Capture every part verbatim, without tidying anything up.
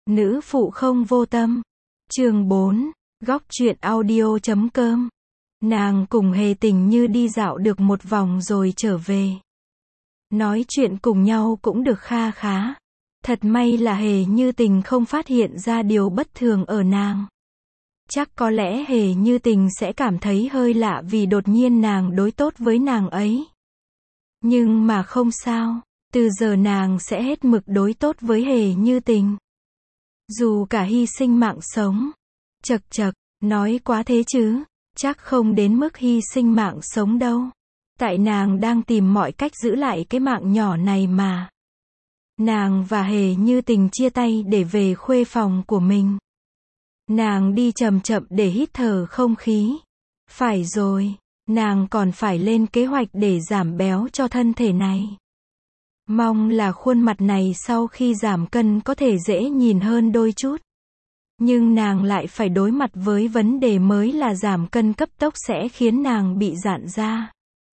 Nữ phụ không vô tâm. Chương bốn. Góc truyện audio chấm com. Nàng cùng Hề Tình Như đi dạo được một vòng rồi trở về. Nói chuyện cùng nhau cũng được kha khá. Thật may là Hề Như Tình không phát hiện ra điều bất thường ở nàng. Chắc có lẽ Hề Như Tình sẽ cảm thấy hơi lạ vì đột nhiên nàng đối tốt với nàng ấy. Nhưng mà không sao, từ giờ nàng sẽ hết mực đối tốt với Hề Như Tình. Dù cả hy sinh mạng sống. Chật chật, nói quá thế chứ, chắc không đến mức hy sinh mạng sống đâu. Tại nàng đang tìm mọi cách giữ lại cái mạng nhỏ này mà. Nàng và Hề Như Tình chia tay để về khuê phòng của mình. Nàng đi chậm chậm để hít thở không khí. Phải rồi, nàng còn phải lên kế hoạch để giảm béo cho thân thể này. Mong là khuôn mặt này sau khi giảm cân có thể dễ nhìn hơn đôi chút. Nhưng nàng lại phải đối mặt với vấn đề mới là giảm cân cấp tốc sẽ khiến nàng bị rạn da.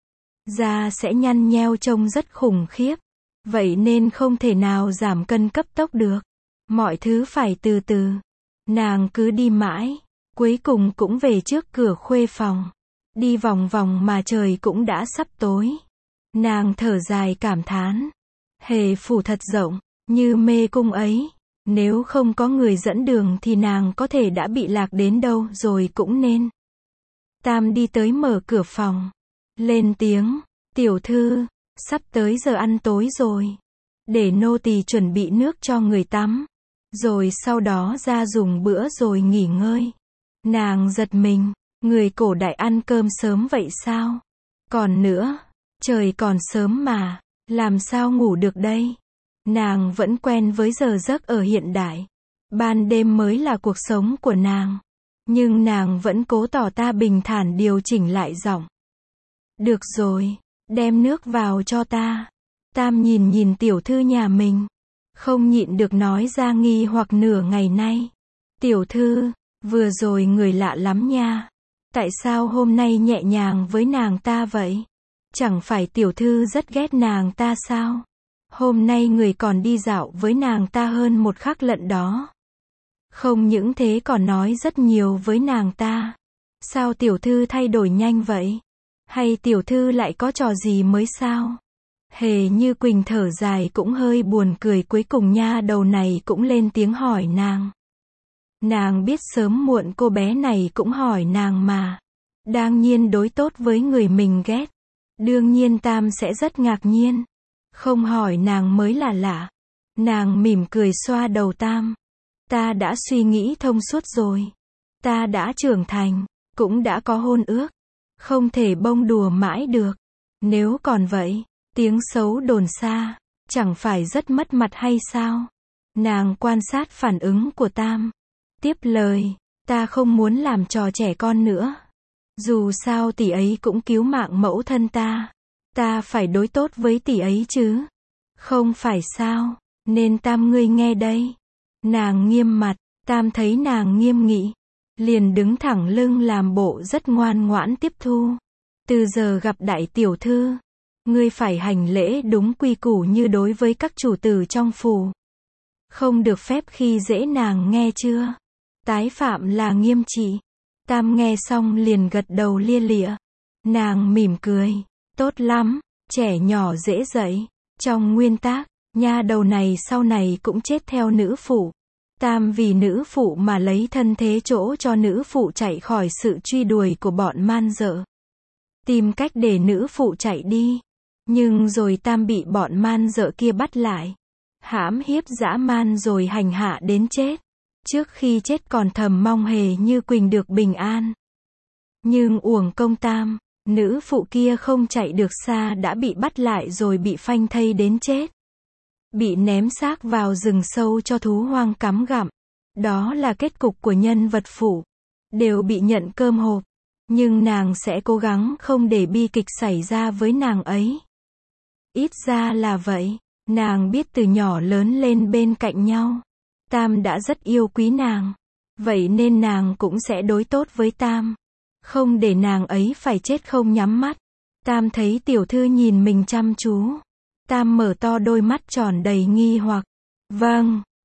Da sẽ nhăn nheo trông rất khủng khiếp. Vậy nên không thể nào giảm cân cấp tốc được. Mọi thứ phải từ từ. Nàng cứ đi mãi. Cuối cùng cũng về trước cửa khuê phòng. Đi vòng vòng mà trời cũng đã sắp tối. Nàng thở dài cảm thán. Hề phủ thật rộng, như mê cung ấy. Nếu không có người dẫn đường thì nàng có thể đã bị lạc đến đâu rồi cũng nên. Tam đi tới mở cửa phòng. Lên tiếng, tiểu thư, sắp tới giờ ăn tối rồi. Để nô tỳ chuẩn bị nước cho người tắm. Rồi sau đó ra dùng bữa rồi nghỉ ngơi. Nàng giật mình, người cổ đại ăn cơm sớm vậy sao? Còn nữa, trời còn sớm mà, làm sao ngủ được đây? Nàng vẫn quen với giờ giấc ở hiện đại. Ban đêm mới là cuộc sống của nàng. Nhưng nàng vẫn cố tỏ ta bình thản điều chỉnh lại giọng. Được rồi, đem nước vào cho ta. Tam nhìn nhìn tiểu thư nhà mình. Không nhịn được nói ra nghi hoặc nửa ngày nay. Tiểu thư, vừa rồi người lạ lắm nha. Tại sao hôm nay nhẹ nhàng với nàng ta vậy? Chẳng phải tiểu thư rất ghét nàng ta sao? Hôm nay người còn đi dạo với nàng ta hơn một khắc lận đó. Không những thế còn nói rất nhiều với nàng ta. Sao tiểu thư thay đổi nhanh vậy? Hay tiểu thư lại có trò gì mới sao? Hề Như Quỳnh thở dài cũng hơi buồn cười, cuối cùng nha đầu này cũng lên tiếng hỏi nàng. Nàng biết sớm muộn cô bé này cũng hỏi nàng mà. Đang nhiên đối tốt với người mình ghét. Đương nhiên Tam sẽ rất ngạc nhiên. Không hỏi nàng mới là lạ. Nàng mỉm cười xoa đầu Tam. Ta đã suy nghĩ thông suốt rồi. Ta đã trưởng thành, cũng đã có hôn ước. Không thể bông đùa mãi được. Nếu còn vậy, tiếng xấu đồn xa, chẳng phải rất mất mặt hay sao? Nàng quan sát phản ứng của Tam. Tiếp lời, ta không muốn làm trò trẻ con nữa. Dù sao tỷ ấy cũng cứu mạng mẫu thân ta. Ta phải đối tốt với tỷ ấy chứ. Không phải sao? Nên Tam ngươi nghe đây. Nàng nghiêm mặt, Tam thấy nàng nghiêm nghị. Liền đứng thẳng lưng làm bộ rất ngoan ngoãn tiếp thu. Từ giờ gặp đại tiểu thư, ngươi phải hành lễ đúng quy củ như đối với các chủ tử trong phủ. Không được phép khi dễ nàng nghe chưa? Tái phạm là nghiêm trị. Tam nghe xong liền gật đầu lia lịa. Nàng mỉm cười. Tốt lắm, trẻ nhỏ dễ dạy. Trong nguyên tắc, nha đầu này sau này cũng chết theo nữ phụ. Tam vì nữ phụ mà lấy thân thế chỗ cho nữ phụ chạy khỏi sự truy đuổi của bọn man dợ. Tìm cách để nữ phụ chạy đi. Nhưng rồi Tam bị bọn man dợ kia bắt lại. Hãm hiếp dã man rồi hành hạ đến chết. Trước khi chết còn thầm mong Hề Như Quỳnh được bình an. Nhưng uổng công Tam, nữ phụ kia không chạy được xa đã bị bắt lại rồi bị phanh thây đến chết. Bị ném xác vào rừng sâu cho thú hoang cắm gặm. Đó là kết cục của nhân vật phụ. Đều bị nhận cơm hộp. Nhưng nàng sẽ cố gắng không để bi kịch xảy ra với nàng ấy. Ít ra là vậy. Nàng biết từ nhỏ lớn lên bên cạnh nhau. Tam đã rất yêu quý nàng. Vậy nên nàng cũng sẽ đối tốt với Tam. Không để nàng ấy phải chết không nhắm mắt. Tam thấy tiểu thư nhìn mình chăm chú. Tam mở to đôi mắt tròn đầy nghi hoặc. Vâng,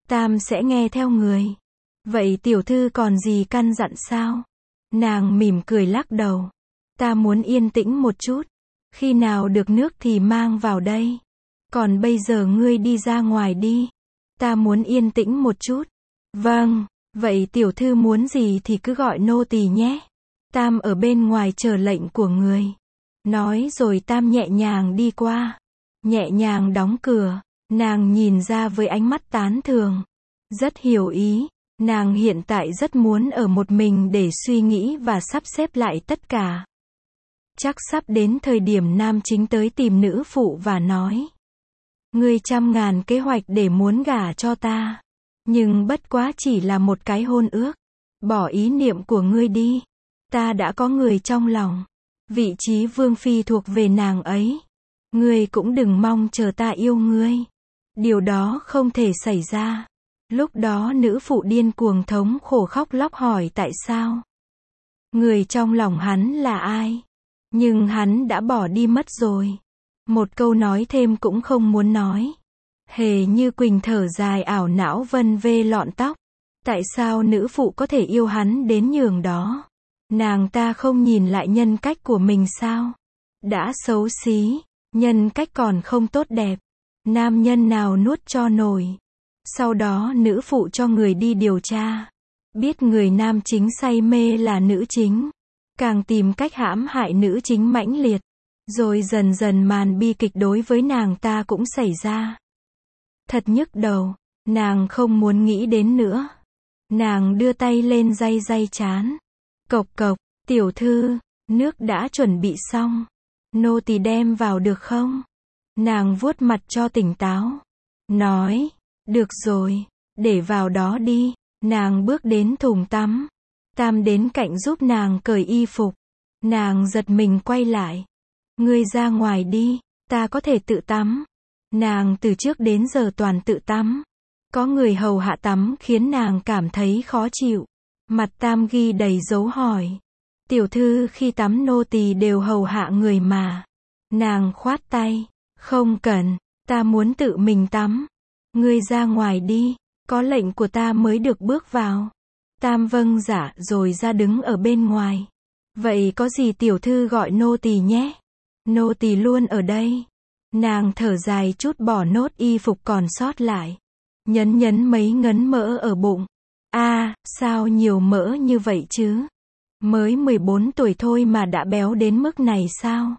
Tam sẽ nghe theo người. Vậy tiểu thư còn gì căn dặn sao? Nàng mỉm cười lắc đầu. Ta muốn yên tĩnh một chút. Khi nào được nước thì mang vào đây. Còn bây giờ ngươi đi ra ngoài đi. Ta muốn yên tĩnh một chút. Vâng, vậy tiểu thư muốn gì thì cứ gọi nô tỳ nhé. Tam ở bên ngoài chờ lệnh của người. Nói rồi Tam nhẹ nhàng đi qua. Nhẹ nhàng đóng cửa. Nàng nhìn ra với ánh mắt tán thường. Rất hiểu ý. Nàng hiện tại rất muốn ở một mình để suy nghĩ và sắp xếp lại tất cả. Chắc sắp đến thời điểm nam chính tới tìm nữ phụ và nói. Ngươi trăm ngàn kế hoạch để muốn gả cho ta. Nhưng bất quá chỉ là một cái hôn ước. Bỏ ý niệm của ngươi đi. Ta đã có người trong lòng. Vị trí vương phi thuộc về nàng ấy. Ngươi cũng đừng mong chờ ta yêu ngươi. Điều đó không thể xảy ra. Lúc đó nữ phụ điên cuồng thống khổ khóc lóc hỏi tại sao. Người trong lòng hắn là ai? Nhưng hắn đã bỏ đi mất rồi. Một câu nói thêm cũng không muốn nói. Hề Như Quỳnh thở dài ảo não vân vê lọn tóc. Tại sao nữ phụ có thể yêu hắn đến nhường đó? Nàng ta không nhìn lại nhân cách của mình sao? Đã xấu xí, nhân cách còn không tốt đẹp. Nam nhân nào nuốt cho nổi. Sau đó nữ phụ cho người đi điều tra. Biết người nam chính say mê là nữ chính. Càng tìm cách hãm hại nữ chính mãnh liệt. Rồi dần dần màn bi kịch đối với nàng ta cũng xảy ra. Thật nhức đầu. Nàng không muốn nghĩ đến nữa. Nàng đưa tay lên day day trán. Cộc cộc, tiểu thư, nước đã chuẩn bị xong. Nô tỳ đem vào được không? Nàng vuốt mặt cho tỉnh táo. Nói, được rồi, để vào đó đi. Nàng bước đến thùng tắm. Tam đến cạnh giúp nàng cởi y phục. Nàng giật mình quay lại. Ngươi ra ngoài đi, ta có thể tự tắm. Nàng từ trước đến giờ toàn tự tắm. Có người hầu hạ tắm khiến nàng cảm thấy khó chịu. Mặt Tam ghi đầy dấu hỏi. Tiểu thư khi tắm nô tỳ đều hầu hạ người mà. Nàng khoát tay. Không cần, ta muốn tự mình tắm. Ngươi ra ngoài đi, có lệnh của ta mới được bước vào. Tam vâng dạ rồi ra đứng ở bên ngoài. Vậy có gì tiểu thư gọi nô tỳ nhé. Nô tỳ luôn ở đây. Nàng thở dài chút bỏ nốt y phục còn sót lại. Nhấn nhấn mấy ngấn mỡ ở bụng. A, à, sao nhiều mỡ như vậy chứ? Mới mười bốn tuổi thôi mà đã béo đến mức này sao?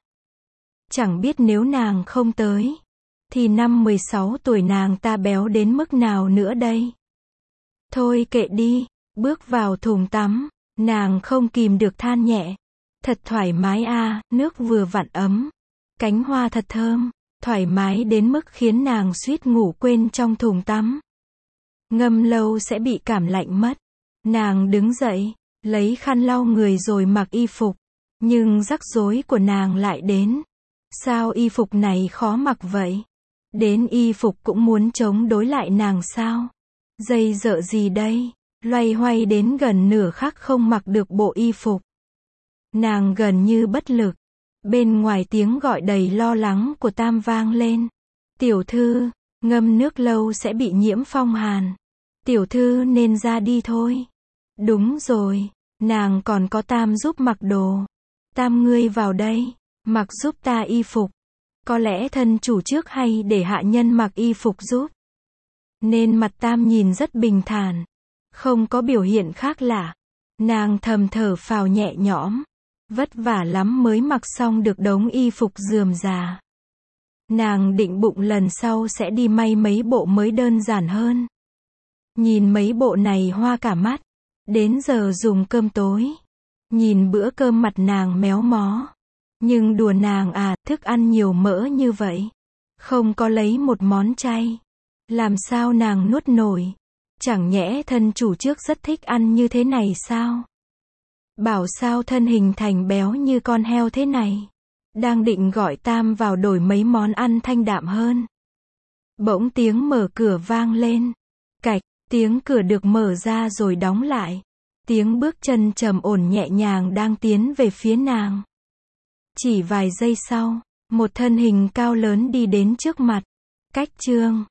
Chẳng biết nếu nàng không tới, thì năm mười sáu tuổi nàng ta béo đến mức nào nữa đây? Thôi kệ đi, bước vào thùng tắm, nàng không kìm được than nhẹ. Thật thoải mái a, à, nước vừa vặn ấm. Cánh hoa thật thơm, thoải mái đến mức khiến nàng suýt ngủ quên trong thùng tắm. Ngâm lâu sẽ bị cảm lạnh mất. Nàng đứng dậy, lấy khăn lau người rồi mặc y phục. Nhưng rắc rối của nàng lại đến. Sao y phục này khó mặc vậy? Đến y phục cũng muốn chống đối lại nàng sao? Dây dợ gì đây? Loay hoay đến gần nửa khắc không mặc được bộ y phục. Nàng gần như bất lực. Bên ngoài tiếng gọi đầy lo lắng của Tam vang lên. Tiểu thư, ngâm nước lâu sẽ bị nhiễm phong hàn. Tiểu thư nên ra đi thôi. Đúng rồi, nàng còn có Tam giúp mặc đồ. Tam ngươi vào đây, mặc giúp ta y phục. Có lẽ thân chủ trước hay để hạ nhân mặc y phục giúp. Nên mặt Tam nhìn rất bình thản. Không có biểu hiện khác lạ. Nàng thầm thở phào nhẹ nhõm. Vất vả lắm mới mặc xong được đống y phục rườm rà. Nàng định bụng lần sau sẽ đi may mấy bộ mới đơn giản hơn. Nhìn mấy bộ này hoa cả mắt. Đến giờ dùng cơm tối. Nhìn bữa cơm mặt nàng méo mó. Nhưng đùa nàng à, thức ăn nhiều mỡ như vậy. Không có lấy một món chay. Làm sao nàng nuốt nổi? Chẳng nhẽ thân chủ trước rất thích ăn như thế này sao? Bảo sao thân hình thành béo như con heo thế này. Đang định gọi Tam vào đổi mấy món ăn thanh đạm hơn. Bỗng tiếng mở cửa vang lên. Cạch, tiếng cửa được mở ra rồi đóng lại. Tiếng bước chân trầm ổn nhẹ nhàng đang tiến về phía nàng. Chỉ vài giây sau, một thân hình cao lớn đi đến trước mặt. Cách Trương,